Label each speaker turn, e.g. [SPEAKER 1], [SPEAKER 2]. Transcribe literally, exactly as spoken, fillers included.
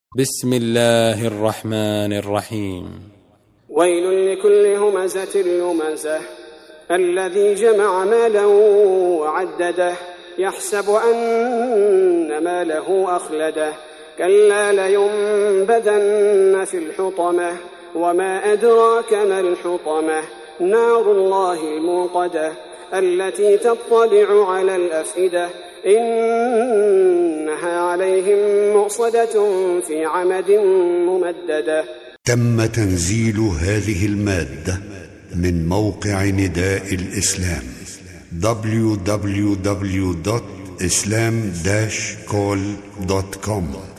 [SPEAKER 1] بسم الله الرحمن الرحيم.
[SPEAKER 2] ويل لكل همزة لمزة الذي جمع مالا وعدده يحسب أن ماله أخلده كلا لينبذن في الحطمة وما أدراك ما الحطمة نار الله الموقدة التي تطلع على الأفئدة إنها عليهم مؤصدة في عمد ممددة.
[SPEAKER 3] تم تنزيل هذه المادة من موقع نداء الإسلام دبليو دبليو دبليو دوت إسلام داش كول دوت كوم.